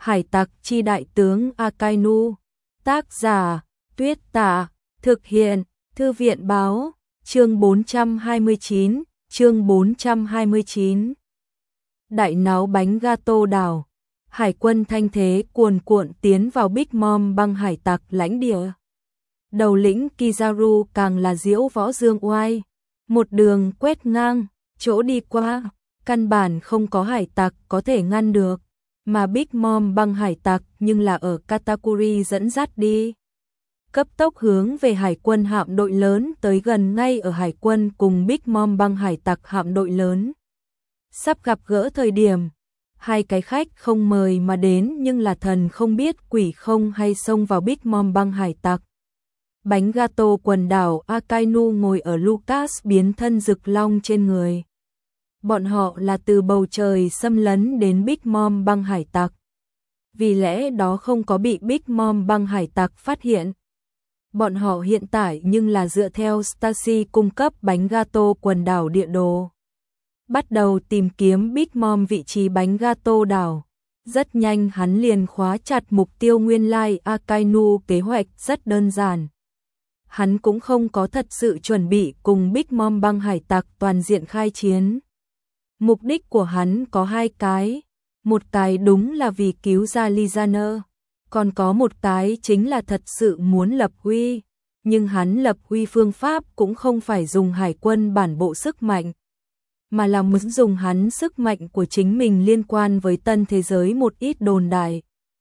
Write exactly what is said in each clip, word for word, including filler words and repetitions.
Hải tặc chi đại tướng Akainu. Tác giả Tuyết Tạ. Thực hiện Thư viện báo. Chương bốn trăm hai mươi chín. Chương bốn trăm hai mươi chín. Đại náo bánh gato đảo. Hải quân thanh thế cuồn cuộn tiến vào Big Mom băng hải tặc lãnh địa. Đầu lĩnh Kizaru càng là diễu võ dương oai. Một đường quét ngang, chỗ đi qua, căn bản không có hải tặc có thể ngăn được. Mà Big Mom băng hải tặc nhưng là ở Katakuri dẫn dắt đi. Cấp tốc hướng về hải quân hạm đội lớn tới gần ngay ở hải quân cùng Big Mom băng hải tặc hạm đội lớn. Sắp gặp gỡ thời điểm, hai cái khách không mời mà đến nhưng là thần không biết quỷ không hay xông vào Big Mom băng hải tặc. Bánh gato quần đảo Akainu ngồi ở Lucas biến thân rực long trên người. Bọn họ là từ bầu trời xâm lấn đến Big Mom băng hải tặc. Vì lẽ đó không có bị Big Mom băng hải tặc phát hiện. Bọn họ hiện tại nhưng là dựa theo Stacy cung cấp bánh gato quần đảo địa đồ. Bắt đầu tìm kiếm Big Mom vị trí bánh gato đảo. Rất nhanh hắn liền khóa chặt mục tiêu nguyên lai Akainu. Kế hoạch rất đơn giản. Hắn cũng không có thật sự chuẩn bị cùng Big Mom băng hải tặc toàn diện khai chiến. Mục đích của hắn có hai cái. Một cái đúng là vì cứu ra Lizaner. Còn có một cái chính là thật sự muốn lập uy. Nhưng hắn lập uy phương pháp cũng không phải dùng hải quân bản bộ sức mạnh. Mà là muốn dùng hắn sức mạnh của chính mình liên quan với tân thế giới một ít đồn đại.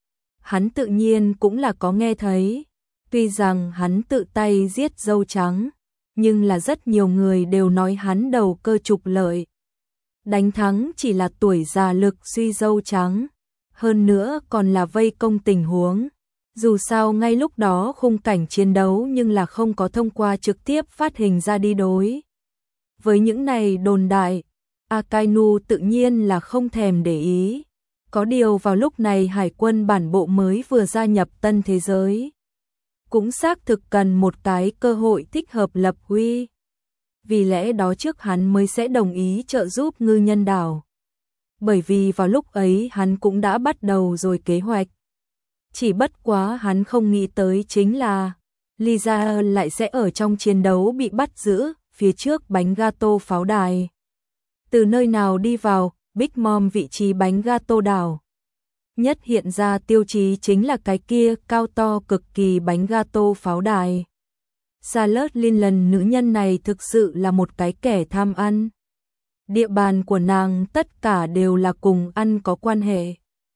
Hắn tự nhiên cũng là có nghe thấy. Tuy rằng hắn tự tay giết dâu trắng. Nhưng là rất nhiều người đều nói hắn đầu cơ trục lợi. Đánh thắng chỉ là tuổi già lực suy dâu trắng. Hơn nữa còn là vây công tình huống. Dù sao ngay lúc đó khung cảnh chiến đấu nhưng là không có thông qua trực tiếp phát hình ra đi đối. Với những này đồn đại, Akainu tự nhiên là không thèm để ý. Có điều vào lúc này hải quân bản bộ mới vừa gia nhập tân thế giới. Cũng xác thực cần một cái cơ hội thích hợp lập uy. Vì lẽ đó trước hắn mới sẽ đồng ý trợ giúp ngư nhân đảo. Bởi vì vào lúc ấy hắn cũng đã bắt đầu rồi kế hoạch. Chỉ bất quá hắn không nghĩ tới chính là Lisa lại sẽ ở trong chiến đấu bị bắt giữ phía trước bánh gato pháo đài. Từ nơi nào đi vào Big Mom vị trí bánh gato đảo. Nhất hiện ra tiêu chí chính là cái kia cao to cực kỳ bánh gato pháo đài. Charlotte Linland nữ nhân này thực sự là một cái kẻ tham ăn. Địa bàn của nàng tất cả đều là cùng ăn có quan hệ.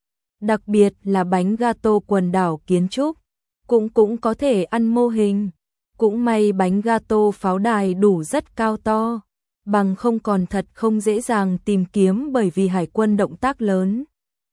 Đặc biệt là bánh gato quần đảo kiến trúc, cũng cũng có thể ăn mô hình. Cũng may bánh gato pháo đài đủ rất cao to, bằng không còn thật không dễ dàng tìm kiếm bởi vì hải quân động tác lớn.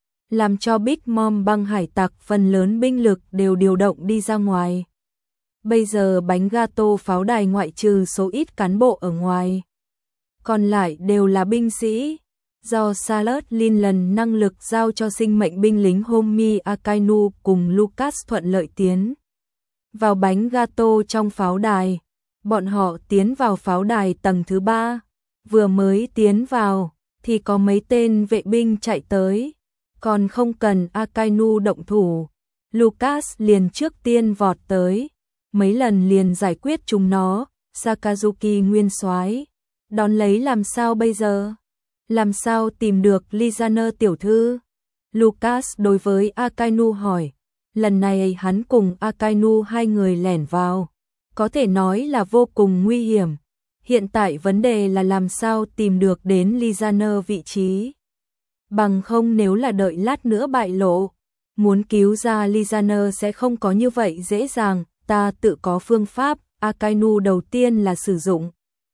Làm cho Big Mom băng hải tặc phần lớn binh lực đều điều động đi ra ngoài. Bây giờ bánh gato pháo đài ngoại trừ số ít cán bộ ở ngoài. Còn lại đều là binh sĩ. Do Charlotte Linland năng lực giao cho sinh mệnh binh lính Homi Akainu cùng Lucas thuận lợi tiến vào bánh gato trong pháo đài. Bọn họ tiến vào pháo đài tầng thứ ba. Vừa mới tiến vào thì có mấy tên vệ binh chạy tới. Còn không cần Akainu động thủ. Lucas liền trước tiên vọt tới. Mấy lần liền giải quyết chúng nó. Sakazuki nguyên soái đón lấy làm sao bây giờ? Làm sao tìm được Lizaner tiểu thư? Lucas đối với Akainu hỏi. Lần này hắn cùng Akainu hai người lẻn vào. Có thể nói là vô cùng nguy hiểm. Hiện tại vấn đề là làm sao tìm được đến Lizaner vị trí. Bằng không nếu là đợi lát nữa bại lộ. Muốn cứu ra Lizaner sẽ không có như vậy dễ dàng. Ta tự có phương pháp. Akainu đầu tiên là sử dụng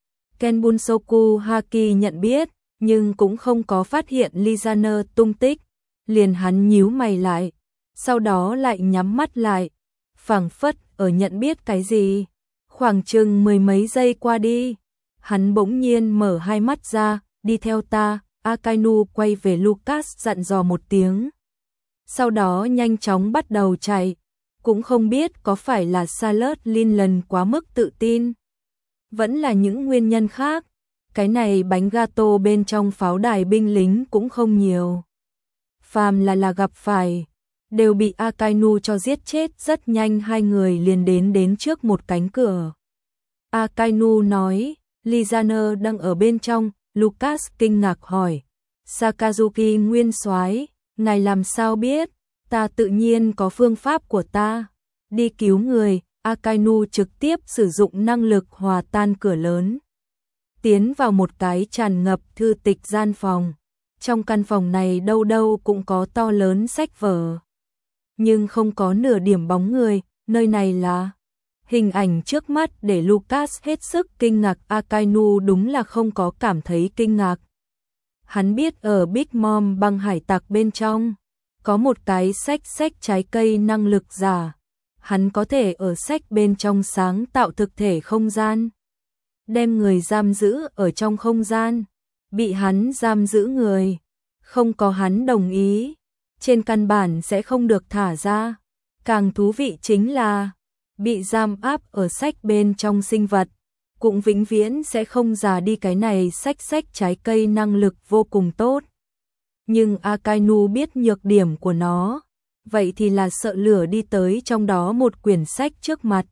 Kenbunsoku Haki nhận biết, nhưng cũng không có phát hiện Lizaner tung tích. Liền hắn nhíu mày lại, sau đó lại nhắm mắt lại, phảng phất ở nhận biết cái gì. Khoảng chừng mười mấy giây qua đi, hắn bỗng nhiên mở hai mắt ra, đi theo ta. Akainu quay về Lucas dặn dò một tiếng. Sau đó nhanh chóng bắt đầu chạy. Cũng không biết có phải là Charlotte Linland quá mức tự tin. Vẫn là những nguyên nhân khác. Cái này bánh gato bên trong pháo đài binh lính cũng không nhiều. Phàm là là gặp phải đều bị Akainu cho giết chết. Rất nhanh hai người liền đến đến trước một cánh cửa. Akainu nói, Lizaner đang ở bên trong. Lucas kinh ngạc hỏi, Sakazuki nguyên soái, ngài làm sao biết? Ta tự nhiên có phương pháp của ta. Đi cứu người. Akainu trực tiếp sử dụng năng lực hòa tan cửa lớn, tiến vào một cái tràn ngập thư tịch gian phòng. Trong căn phòng này đâu đâu cũng có to lớn sách vở, nhưng không có nửa điểm bóng người. Nơi này là... Hình ảnh trước mắt để Lucas hết sức kinh ngạc. Akainu đúng là không có cảm thấy kinh ngạc. Hắn biết ở Big Mom băng hải tặc bên trong có một cái sách sách trái cây năng lực giả. Hắn có thể ở sách bên trong sáng tạo thực thể không gian, đem người giam giữ ở trong không gian. Bị hắn giam giữ người, không có hắn đồng ý, trên căn bản sẽ không được thả ra. Càng thú vị chính là, bị giam áp ở sách bên trong sinh vật, cũng vĩnh viễn sẽ không già đi. Cái này sách sách trái cây năng lực vô cùng tốt. Nhưng Akainu biết nhược điểm của nó, vậy thì là sợ lửa đi tới trong đó một quyển sách trước mặt.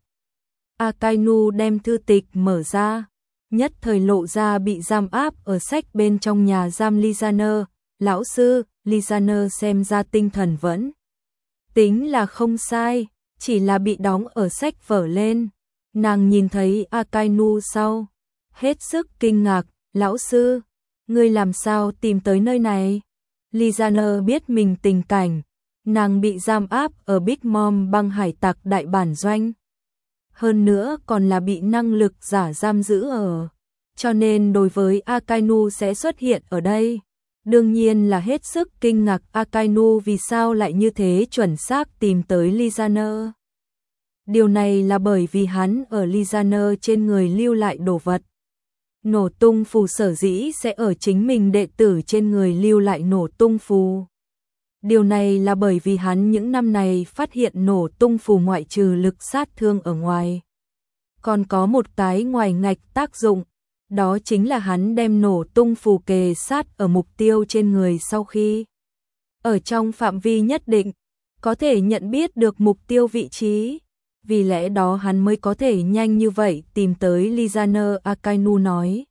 Akainu đem thư tịch mở ra, nhất thời lộ ra bị giam áp ở sách bên trong nhà giam Lizaner. Lão sư, Lizaner xem ra tinh thần vẫn tính là không sai, chỉ là bị đóng ở sách vở lên. Nàng nhìn thấy Akainu sau, hết sức kinh ngạc, lão sư, ngươi làm sao tìm tới nơi này? Lizaner biết mình tình cảnh, nàng bị giam áp ở Big Mom băng hải tặc đại bản doanh. Hơn nữa còn là bị năng lực giả giam giữ ở. Cho nên đối với Akainu sẽ xuất hiện ở đây, đương nhiên là hết sức kinh ngạc. Akainu vì sao lại như thế chuẩn xác tìm tới Lizaner? Điều này là bởi vì hắn ở Lizaner trên người lưu lại đồ vật. Nổ tung phù sở dĩ sẽ ở chính mình đệ tử trên người lưu lại nổ tung phù. Điều này là bởi vì hắn những năm này phát hiện nổ tung phù ngoại trừ lực sát thương ở ngoài, còn có một cái ngoài ngạch tác dụng, đó chính là hắn đem nổ tung phù kề sát ở mục tiêu trên người. Sau khi ở trong phạm vi nhất định, có thể nhận biết được mục tiêu vị trí, vì lẽ đó hắn mới có thể nhanh như vậy tìm tới Lizaner. Akainu nói,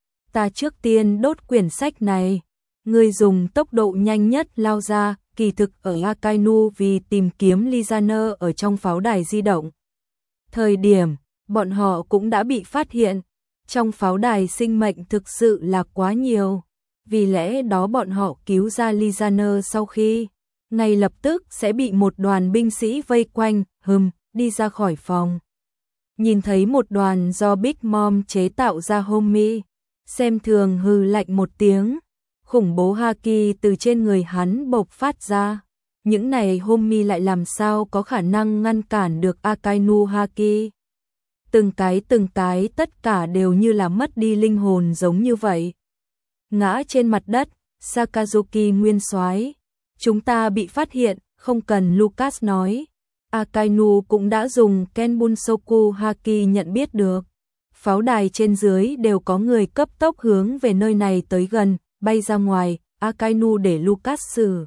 ta trước tiên đốt quyển sách này. Người dùng tốc độ nhanh nhất lao ra. Kỳ thực ở Akainu vì tìm kiếm Lizaner ở trong pháo đài di động. Thời điểm, bọn họ cũng đã bị phát hiện. Trong pháo đài sinh mệnh thực sự là quá nhiều. Vì lẽ đó bọn họ cứu ra Lizaner sau khi, ngay lập tức sẽ bị một đoàn binh sĩ vây quanh, hừm, đi ra khỏi phòng. Nhìn thấy một đoàn do Big Mom chế tạo ra Homie, xem thường hừ lạnh một tiếng. Khủng bố haki từ trên người hắn bộc phát ra. Những này Homie lại làm sao có khả năng ngăn cản được Akainu haki? Từng cái từng cái tất cả đều như là mất đi linh hồn giống như vậy. Ngã trên mặt đất. Sakazuki nguyên soái, chúng ta bị phát hiện. Không cần Lucas nói, Akainu cũng đã dùng Kenbunsoku haki nhận biết được. Pháo đài trên dưới đều có người cấp tốc hướng về nơi này tới gần. Bay ra ngoài, Akainu để Lucas sử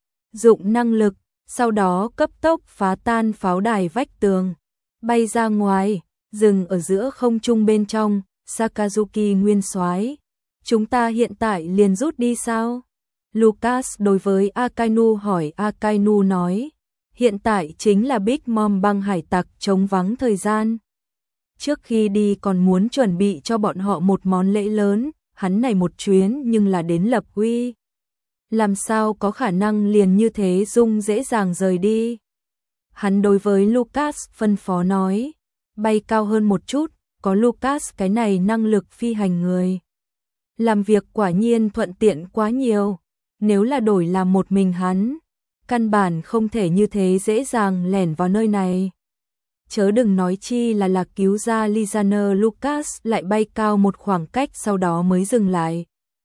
dụng năng lực, sau đó cấp tốc phá tan pháo đài vách tường, bay ra ngoài, dừng ở giữa không trung bên trong. Sakazuki nguyên soái, chúng ta hiện tại liền rút đi sao? Lucas đối với Akainu hỏi. Akainu nói, hiện tại chính là Big Mom băng hải tặc trống vắng thời gian. Trước khi đi còn muốn chuẩn bị cho bọn họ một món lễ lớn. Hắn này một chuyến nhưng là đến lập uy, làm sao có khả năng liền như thế dung dễ dàng rời đi. Hắn đối với Lucas phân phó nói, bay cao hơn một chút, có Lucas cái này năng lực phi hành người. Làm việc quả nhiên thuận tiện quá nhiều, nếu là đổi làm một mình hắn, căn bản không thể như thế dễ dàng lẻn vào nơi này. Chớ đừng nói chi là là cứu ra Lizaner. Lucas lại bay cao một khoảng cách sau đó mới dừng lại.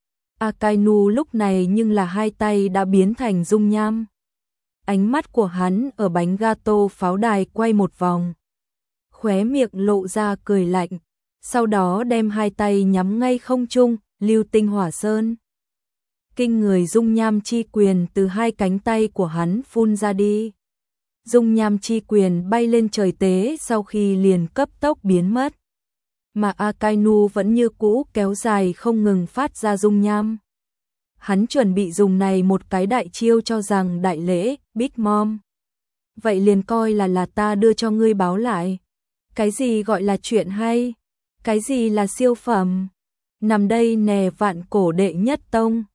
Akainu lúc này nhưng là hai tay đã biến thành dung nham. Ánh mắt của hắn ở bánh gato pháo đài quay một vòng. Khóe miệng lộ ra cười lạnh. Sau đó đem hai tay nhắm ngay không trung, lưu tinh hỏa sơn. kinh người dung nham chi quyền từ hai cánh tay của hắn phun ra đi. Dung nham chi quyền bay lên trời tế sau khi liền cấp tốc biến mất. Mà Akainu vẫn như cũ kéo dài không ngừng phát ra dung nham. Hắn chuẩn bị dùng này một cái đại chiêu cho rằng đại lễ, Big Mom. Vậy liền coi là là ta đưa cho ngươi báo lại. Cái gì gọi là chuyện hay? Cái gì là siêu phẩm? Nằm đây nè vạn cổ đệ nhất tông.